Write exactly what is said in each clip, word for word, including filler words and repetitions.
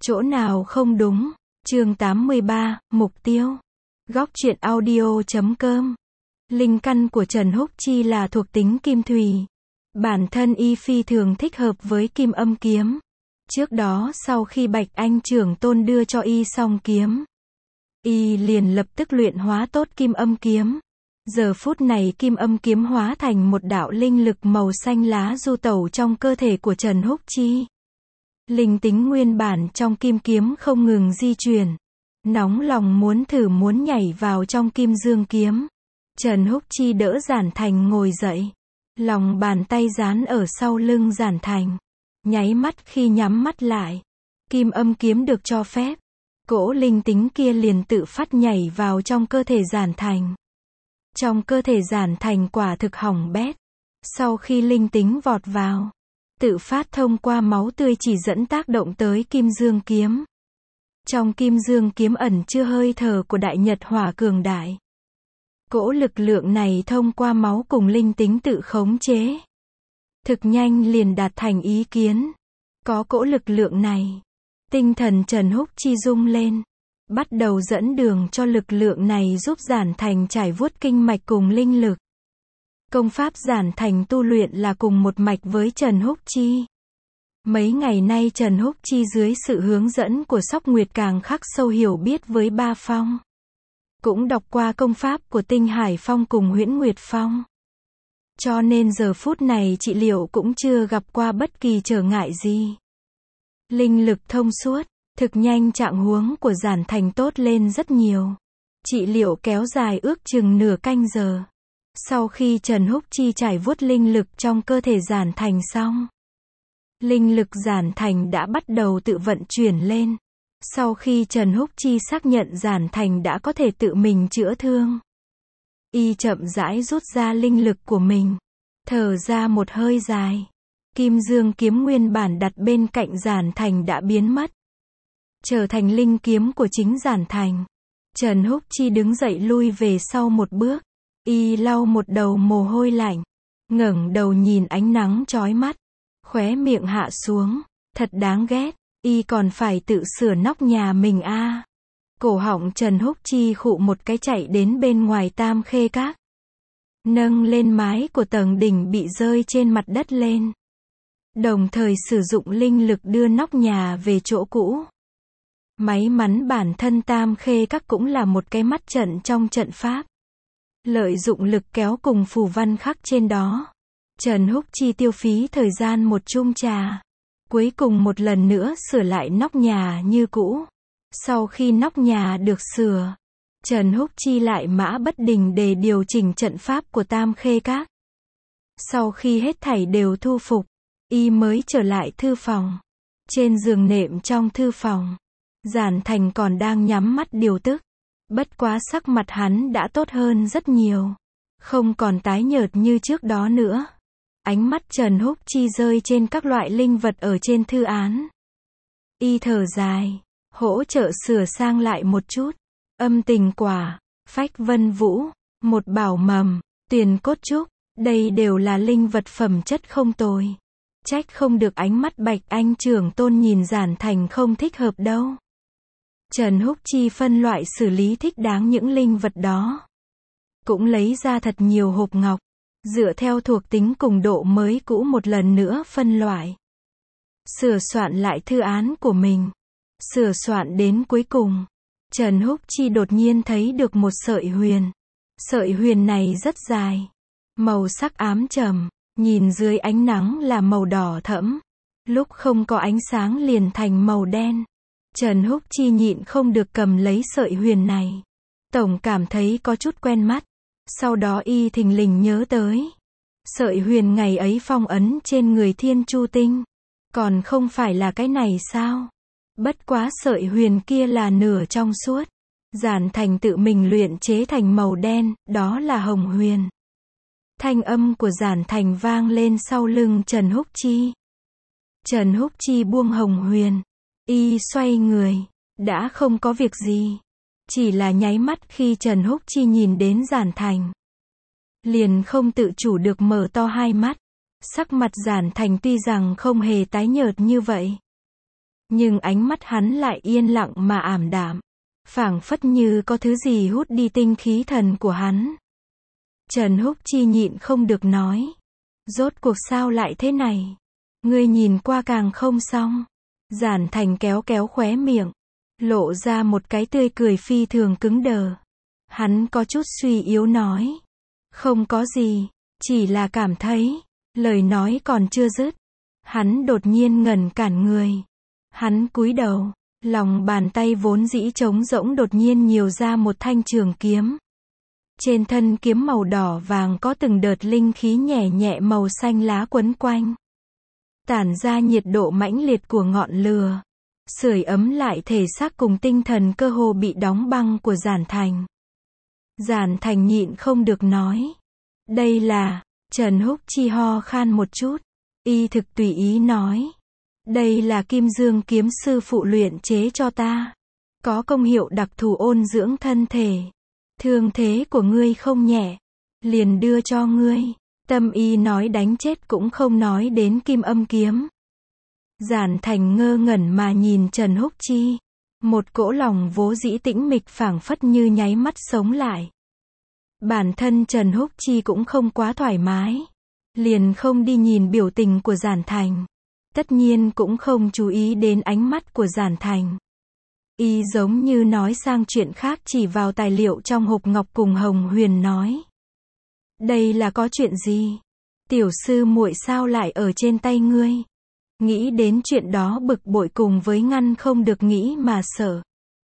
Chỗ nào không đúng? Chương tám mươi ba, Mục tiêu. Góc truyện audio chấm com. Linh căn của Trần Húc Chi là thuộc tính kim thủy. Bản thân y phi thường thích hợp với kim âm kiếm. Trước đó sau khi Bạch Anh trưởng tôn đưa cho y song kiếm, y liền lập tức luyện hóa tốt kim âm kiếm. Giờ phút này kim âm kiếm hóa thành một đạo linh lực màu xanh lá du tẩu trong cơ thể của Trần Húc Chi. Linh tính nguyên bản trong kim kiếm không ngừng di chuyển. Nóng lòng muốn thử muốn nhảy vào trong kim dương kiếm. Trần Húc Chi đỡ Giản Thành ngồi dậy. Lòng bàn tay dán ở sau lưng Giản Thành. Nháy mắt khi nhắm mắt lại, kim âm kiếm được cho phép. Cỗ linh tính kia liền tự phát nhảy vào trong cơ thể Giản Thành. Trong cơ thể Giản Thành quả thực hỏng bét. Sau khi linh tính vọt vào, tự phát thông qua máu tươi chỉ dẫn tác động tới kim dương kiếm. Trong kim dương kiếm ẩn chứa hơi thở của đại nhật hỏa cường đại. Cỗ lực lượng này thông qua máu cùng linh tính tự khống chế. Thực nhanh liền đạt thành ý kiến. Có cỗ lực lượng này, tinh thần Trần Húc Chi rung lên. Bắt đầu dẫn đường cho lực lượng này giúp Giản Thành trải vuốt kinh mạch cùng linh lực. Công pháp Giản Thành tu luyện là cùng một mạch với Trần Húc Chi. Mấy ngày nay Trần Húc Chi dưới sự hướng dẫn của Sóc Nguyệt càng khắc sâu hiểu biết với Ba Phong. Cũng đọc qua công pháp của Tinh Hải Phong cùng Huyễn Nguyệt Phong. Cho nên giờ phút này trị liệu cũng chưa gặp qua bất kỳ trở ngại gì. Linh lực thông suốt, thực nhanh trạng huống của Giản Thành tốt lên rất nhiều. Trị liệu kéo dài ước chừng nửa canh giờ. Sau khi Trần Húc Chi trải vuốt linh lực trong cơ thể Giản Thành xong, linh lực Giản Thành đã bắt đầu tự vận chuyển lên. Sau khi Trần Húc Chi xác nhận Giản Thành đã có thể tự mình chữa thương, y chậm rãi rút ra linh lực của mình, thở ra một hơi dài. Kim dương kiếm nguyên bản đặt bên cạnh Giản Thành đã biến mất, trở thành linh kiếm của chính Giản Thành. Trần Húc Chi đứng dậy lui về sau một bước, y lau một đầu mồ hôi lạnh, ngẩng đầu nhìn ánh nắng chói mắt, khóe miệng hạ xuống, thật đáng ghét, y còn phải tự sửa nóc nhà mình a. À. Cổ họng Trần Húc Chi khụ một cái chạy đến bên ngoài Tam Khê Các, nâng lên mái của tầng đỉnh bị rơi trên mặt đất lên, đồng thời sử dụng linh lực đưa nóc nhà về chỗ cũ. May mắn bản thân Tam Khê Các cũng là một cái mắt trận trong trận pháp, lợi dụng lực kéo cùng phù văn khắc trên đó. Trần Húc Chi tiêu phí thời gian một chung trà, cuối cùng một lần nữa sửa lại nóc nhà như cũ. Sau khi nóc nhà được sửa, Trần Húc Chi lại mã bất đình để điều chỉnh trận pháp của Tam Khê Các. Sau khi hết thảy đều thu phục, y mới trở lại thư phòng. Trên giường nệm trong thư phòng, Giản Thành còn đang nhắm mắt điều tức. Bất quá sắc mặt hắn đã tốt hơn rất nhiều, không còn tái nhợt như trước đó nữa. Ánh mắt Trần Húc Chi rơi trên các loại linh vật ở trên thư án. Y thở dài, hỗ trợ sửa sang lại một chút. Âm tình quả, phách vân vũ, một bảo mầm, tuyền cốt trúc, đây đều là linh vật phẩm chất không tồi. Trách không được ánh mắt Bạch Anh trưởng tôn nhìn Giản Thành không thích hợp đâu. Trần Húc Chi phân loại xử lý thích đáng những linh vật đó. Cũng lấy ra thật nhiều hộp ngọc, dựa theo thuộc tính cùng độ mới cũ một lần nữa phân loại. Sửa soạn lại thư án của mình. Sửa soạn đến cuối cùng, Trần Húc Chi đột nhiên thấy được một sợi huyền. Sợi huyền này rất dài, màu sắc ám trầm, nhìn dưới ánh nắng là màu đỏ thẫm, lúc không có ánh sáng liền thành màu đen. Trần Húc Chi nhịn không được cầm lấy sợi huyền này. Tổng cảm thấy có chút quen mắt. Sau đó y thình lình nhớ tới sợi huyền ngày ấy phong ấn trên người Thiên Chu Tinh. Còn không phải là cái này sao? Bất quá sợi huyền kia là nửa trong suốt. Giản Thành tự mình luyện chế thành màu đen, đó là hồng huyền. Thanh âm của Giản Thành vang lên sau lưng Trần Húc Chi. Trần Húc Chi buông hồng huyền. Y xoay người, đã không có việc gì. Chỉ là nháy mắt khi Trần Húc Chi nhìn đến Giản Thành, liền không tự chủ được mở to hai mắt. Sắc mặt Giản Thành tuy rằng không hề tái nhợt như vậy, Nhưng ánh mắt hắn lại yên lặng mà ảm đạm. Phảng phất như có thứ gì hút đi tinh khí thần của hắn. Trần Húc Chi nhịn không được nói. Rốt cuộc sao lại thế này? Ngươi nhìn qua càng không xong. Giản Thành kéo kéo khóe miệng. Lộ ra một cái tươi cười phi thường cứng đờ. Hắn có chút suy yếu nói. Không có gì, chỉ là cảm thấy. Lời nói còn chưa dứt. Hắn đột nhiên ngẩn cản người. Hắn cúi đầu. Lòng bàn tay vốn dĩ trống rỗng đột nhiên nhiều ra một thanh trường kiếm. Trên thân kiếm màu đỏ vàng có từng đợt linh khí nhẹ nhẹ màu xanh lá quấn quanh. Tản ra nhiệt độ mãnh liệt của ngọn lửa. Sưởi ấm lại thể xác cùng tinh thần cơ hồ bị đóng băng của Giản Thành. Giản Thành nhịn không được nói. Đây là, Trần Húc Chi ho khan một chút. Y thực tùy ý nói. Đây là Kim Dương kiếm sư phụ luyện chế cho ta. Có công hiệu đặc thù ôn dưỡng thân thể. Thương thế của ngươi không nhẹ. Liền đưa cho ngươi. Tâm Y nói đánh chết cũng không nói đến Kim Âm kiếm. Giản Thành ngơ ngẩn mà nhìn Trần Húc Chi. Một cỗ lòng vốn dĩ tĩnh mịch phảng phất như nháy mắt sống lại. Bản thân Trần Húc Chi cũng không quá thoải mái. Liền không đi nhìn biểu tình của Giản Thành. Tất nhiên cũng không chú ý đến ánh mắt của Giản Thành. Y giống như nói sang chuyện khác, chỉ vào tài liệu trong hộp ngọc cùng Hồng Huyền nói. Đây là có chuyện gì? Tiểu sư muội sao lại ở trên tay ngươi? Nghĩ đến chuyện đó bực bội cùng với ngăn không được nghĩ mà sợ.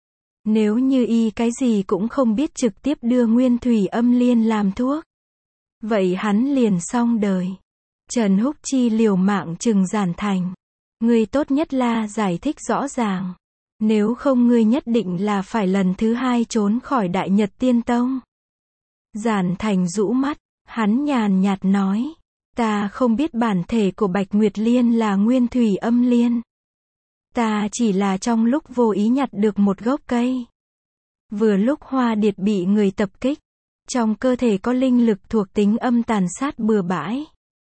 Nếu như y cái gì cũng không biết trực tiếp đưa nguyên thủy âm liên làm thuốc. Vậy hắn liền xong đời. Trần Húc Chi liều mạng trừng Giản Thành. Ngươi tốt nhất là giải thích rõ ràng. Nếu không ngươi nhất định là phải lần thứ hai trốn khỏi Đại Nhật Tiên Tông. Giản Thành rũ mắt, hắn nhàn nhạt nói. Ta không biết bản thể của Bạch Nguyệt Liên là nguyên thủy âm liên. Ta chỉ là trong lúc vô ý nhặt được một gốc cây. Vừa lúc Hoa Điệt bị người tập kích. Trong cơ thể có linh lực thuộc tính âm tàn sát bừa bãi.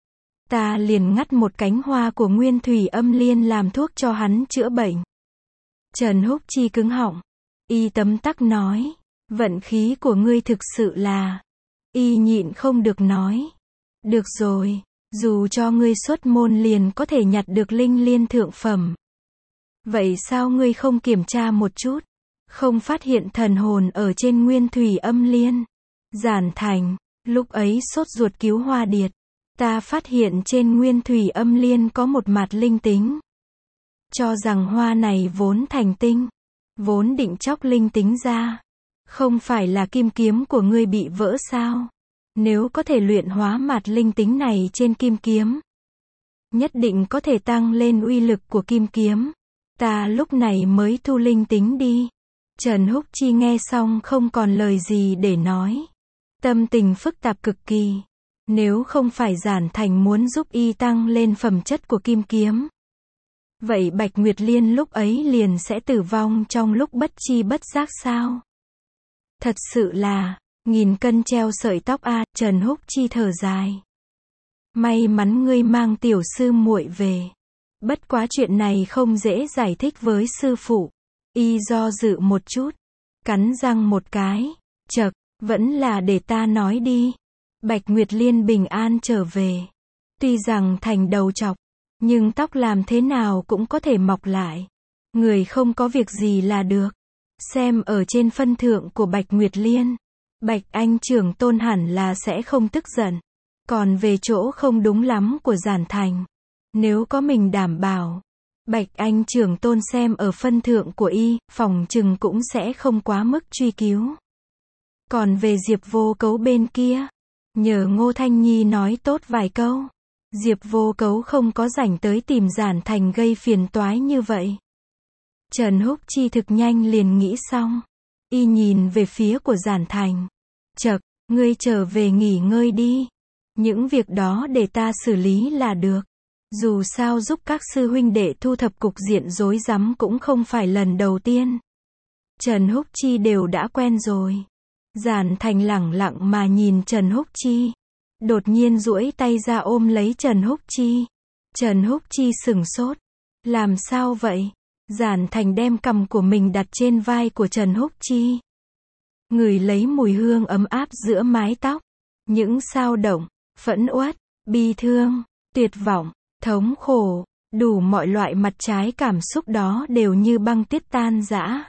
Ta liền ngắt một cánh hoa của nguyên thủy âm liên làm thuốc cho hắn chữa bệnh. Trần Húc Chi cứng họng. Y tấm tắc nói. Vận khí của ngươi thực sự là. Y nhịn không được nói. Được rồi, dù cho ngươi xuất môn liền có thể nhặt được linh liên thượng phẩm. Vậy sao ngươi không kiểm tra một chút? Không phát hiện thần hồn ở trên nguyên thủy âm liên. Giản Thành, lúc ấy sốt ruột cứu Hoa Điệt. Ta phát hiện trên nguyên thủy âm liên có một mạt linh tính. Cho rằng hoa này vốn thành tinh. Vốn định chóc linh tính ra. Không phải là kim kiếm của ngươi bị vỡ sao? Nếu có thể luyện hóa mạt linh tính này trên kim kiếm. Nhất định có thể tăng lên uy lực của kim kiếm. Ta lúc này mới thu linh tính đi. Trần Húc Chi nghe xong không còn lời gì để nói. Tâm tình phức tạp cực kỳ. Nếu không phải Giản Thành muốn giúp y tăng lên phẩm chất của kim kiếm. Vậy Bạch Nguyệt Liên lúc ấy liền sẽ tử vong trong lúc bất chi bất giác sao? Thật sự là, nghìn cân treo sợi tóc a. Trần Húc Chi thở dài. May mắn ngươi mang tiểu sư muội về. Bất quá chuyện này không dễ giải thích với sư phụ. Y do dự một chút. Cắn răng một cái. Chậc, vẫn là để ta nói đi. Bạch Nguyệt Liên bình an trở về. Tuy rằng thành đầu trọc. Nhưng tóc làm thế nào cũng có thể mọc lại. Người không có việc gì là được. Xem ở trên phân thượng của Bạch Nguyệt Liên. Bạch Anh trưởng tôn hẳn là sẽ không tức giận. Còn về chỗ không đúng lắm của Giản Thành. Nếu có mình đảm bảo. Bạch Anh trưởng tôn xem ở phân thượng của y, phòng chừng cũng sẽ không quá mức truy cứu. Còn về Diệp Vô Cấu bên kia. Nhờ Ngô Thanh Nhi nói tốt vài câu. Diệp Vô Cấu không có rảnh tới tìm Giản Thành gây phiền toái như vậy. Trần Húc Chi thực nhanh liền nghĩ xong. Y nhìn về phía của Giản Thành. Chậc, ngươi trở về nghỉ ngơi đi. Những việc đó để ta xử lý là được. Dù sao giúp các sư huynh đệ thu thập cục diện rối rắm cũng không phải lần đầu tiên. Trần Húc Chi đều đã quen rồi. Giản Thành lẳng lặng mà nhìn Trần Húc Chi. Đột nhiên duỗi tay ra ôm lấy Trần Húc Chi. Trần Húc Chi sửng sốt. Làm sao vậy? Giản Thành đem cằm của mình đặt trên vai của Trần Húc Chi. Ngửi lấy mùi hương ấm áp giữa mái tóc. Những xao động, phẫn uất, bi thương, tuyệt vọng, thống khổ, đủ mọi loại mặt trái cảm xúc đó đều như băng tuyết tan rã.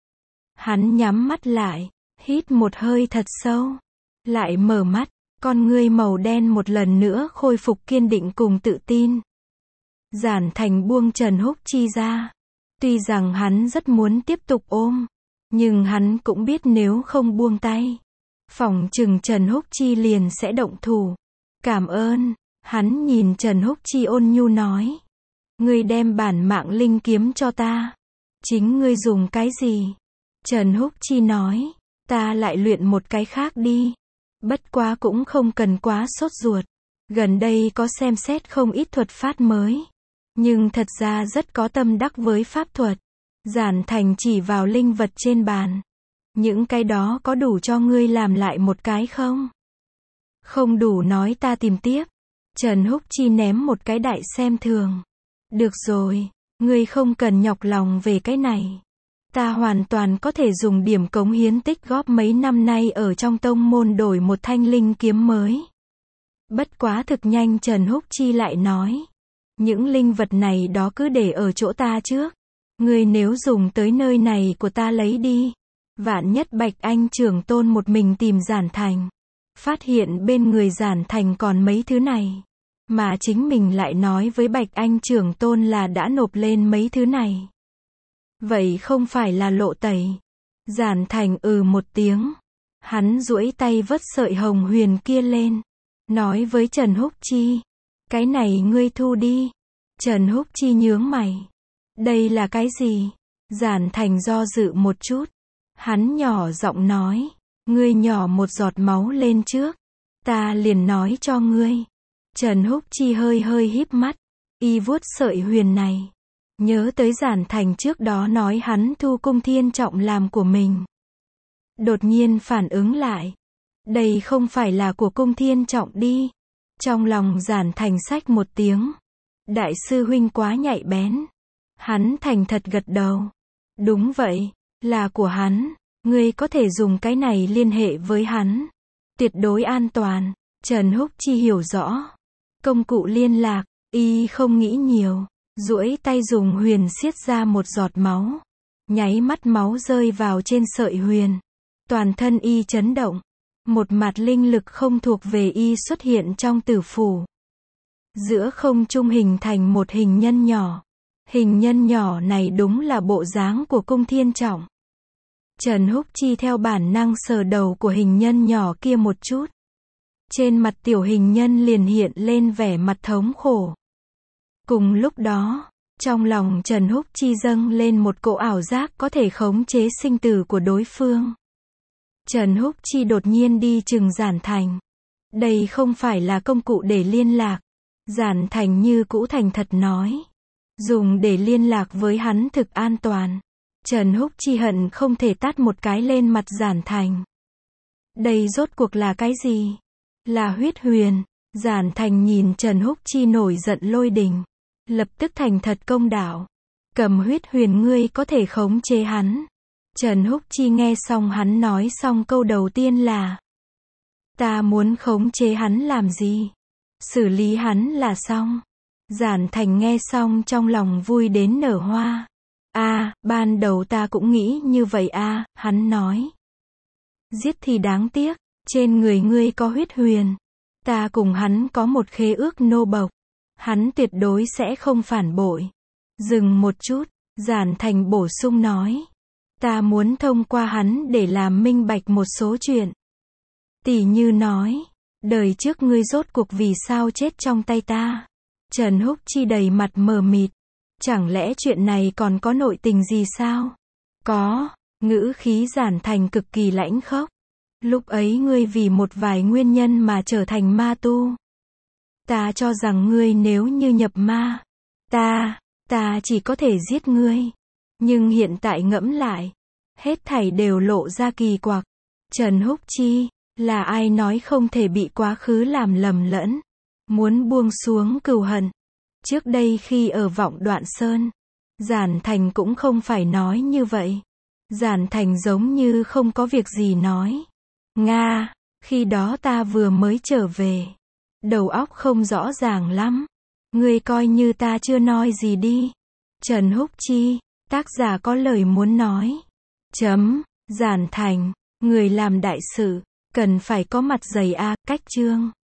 Hắn nhắm mắt lại, hít một hơi thật sâu, lại mở mắt, con ngươi màu đen một lần nữa khôi phục kiên định cùng tự tin. Giản Thành buông Trần Húc Chi ra. Tuy rằng hắn rất muốn tiếp tục ôm, nhưng hắn cũng biết nếu không buông tay, phỏng chừng Trần Húc Chi liền sẽ động thủ. Cảm ơn, hắn nhìn Trần Húc Chi ôn nhu nói. Ngươi đem bản mạng linh kiếm cho ta. Chính ngươi dùng cái gì? Trần Húc Chi nói, ta lại luyện một cái khác đi. Bất quá cũng không cần quá sốt ruột. Gần đây có xem xét không ít thuật pháp mới. Nhưng thật ra rất có tâm đắc với pháp thuật. Giản Thành chỉ vào linh vật trên bàn. Những cái đó có đủ cho ngươi làm lại một cái không? Không đủ nói ta tìm tiếp. Trần Húc Chi ném một cái đại xem thường. Được rồi, ngươi không cần nhọc lòng về cái này. Ta hoàn toàn có thể dùng điểm cống hiến tích góp mấy năm nay ở trong tông môn đổi một thanh linh kiếm mới. Bất quá thực nhanh Trần Húc Chi lại nói. Những linh vật này đó cứ để ở chỗ ta trước. Ngươi nếu dùng tới nơi này của ta lấy đi. Vạn nhất Bạch Anh trưởng tôn một mình tìm Giản Thành. Phát hiện bên người Giản Thành còn mấy thứ này. Mà chính mình lại nói với Bạch Anh trưởng tôn là đã nộp lên mấy thứ này. Vậy không phải là lộ tẩy. Giản Thành ừ một tiếng. Hắn duỗi tay vất sợi hồng huyền kia lên. Nói với Trần Húc Chi. Cái này ngươi thu đi. Trần Húc Chi nhướng mày. Đây là cái gì? Giản Thành do dự một chút. Hắn nhỏ giọng nói. Ngươi nhỏ một giọt máu lên trước. Ta liền nói cho ngươi. Trần Húc Chi hơi hơi híp mắt. Y vuốt sợi huyền này. Nhớ tới Giản Thành trước đó nói hắn thu Cung Thiên Trọng làm của mình. Đột nhiên phản ứng lại. Đây không phải là của Cung Thiên Trọng đi. Trong lòng Giản Thành xách một tiếng. Đại sư huynh quá nhạy bén. Hắn thành thật gật đầu. Đúng vậy, là của hắn. Ngươi có thể dùng cái này liên hệ với hắn. Tuyệt đối an toàn. Trần Húc Chi hiểu rõ. Công cụ liên lạc, y không nghĩ nhiều. Duỗi tay dùng huyền xiết ra một giọt máu. Nháy mắt máu rơi vào trên sợi huyền. Toàn thân y chấn động. Một mạt linh lực không thuộc về y xuất hiện trong tử phủ. Giữa không trung hình thành một hình nhân nhỏ. Hình nhân nhỏ này đúng là bộ dáng của Cung Thiên Trọng. Trần Húc Chi theo bản năng sờ đầu của hình nhân nhỏ kia một chút. Trên mặt tiểu hình nhân liền hiện lên vẻ mặt thống khổ. Cùng lúc đó, trong lòng Trần Húc Chi dâng lên một cỗ ảo giác có thể khống chế sinh tử của đối phương. Trần Húc Chi đột nhiên đi chừng Giản Thành. Đây không phải là công cụ để liên lạc. Giản Thành như cũ thành thật nói. Dùng để liên lạc với hắn thực an toàn. Trần Húc Chi hận không thể tát một cái lên mặt Giản Thành. Đây rốt cuộc là cái gì? Là huyết huyền. Giản Thành nhìn Trần Húc Chi nổi giận lôi đình. Lập tức thành thật công đạo. Cầm huyết huyền ngươi có thể khống chế hắn. Trần Húc Chi nghe xong hắn nói xong câu đầu tiên là. Ta muốn khống chế hắn làm gì? Xử lý hắn là xong. Giản Thành nghe xong trong lòng vui đến nở hoa. A, à, ban đầu ta cũng nghĩ như vậy a, à, hắn nói. Giết thì đáng tiếc, trên người ngươi có huyết huyền. Ta cùng hắn có một khế ước nô bộc. Hắn tuyệt đối sẽ không phản bội. Dừng một chút, Giản Thành bổ sung nói. Ta muốn thông qua hắn để làm minh bạch một số chuyện. Tỷ như nói, đời trước ngươi rốt cuộc vì sao chết trong tay ta. Trần Húc Chi đầy mặt mờ mịt. Chẳng lẽ chuyện này còn có nội tình gì sao? Có, ngữ khí Giản Thành cực kỳ lãnh khốc. Lúc ấy ngươi vì một vài nguyên nhân mà trở thành ma tu. Ta cho rằng ngươi nếu như nhập ma, ta, ta chỉ có thể giết ngươi. Nhưng hiện tại ngẫm lại, hết thảy đều lộ ra kỳ quặc. Trần Húc Chi, là ai nói không thể bị quá khứ làm lầm lẫn, muốn buông xuống cừu hận. Trước đây khi ở Vọng Đoạn Sơn, Giản Thành cũng không phải nói như vậy. Giản Thành giống như không có việc gì nói. Nga, khi đó ta vừa mới trở về. Đầu óc không rõ ràng lắm. Ngươi coi như ta chưa nói gì đi. Trần Húc Chi, tác giả có lời muốn nói. Chấm, Giản Thành, người làm đại sự, cần phải có mặt dày a, cách chương.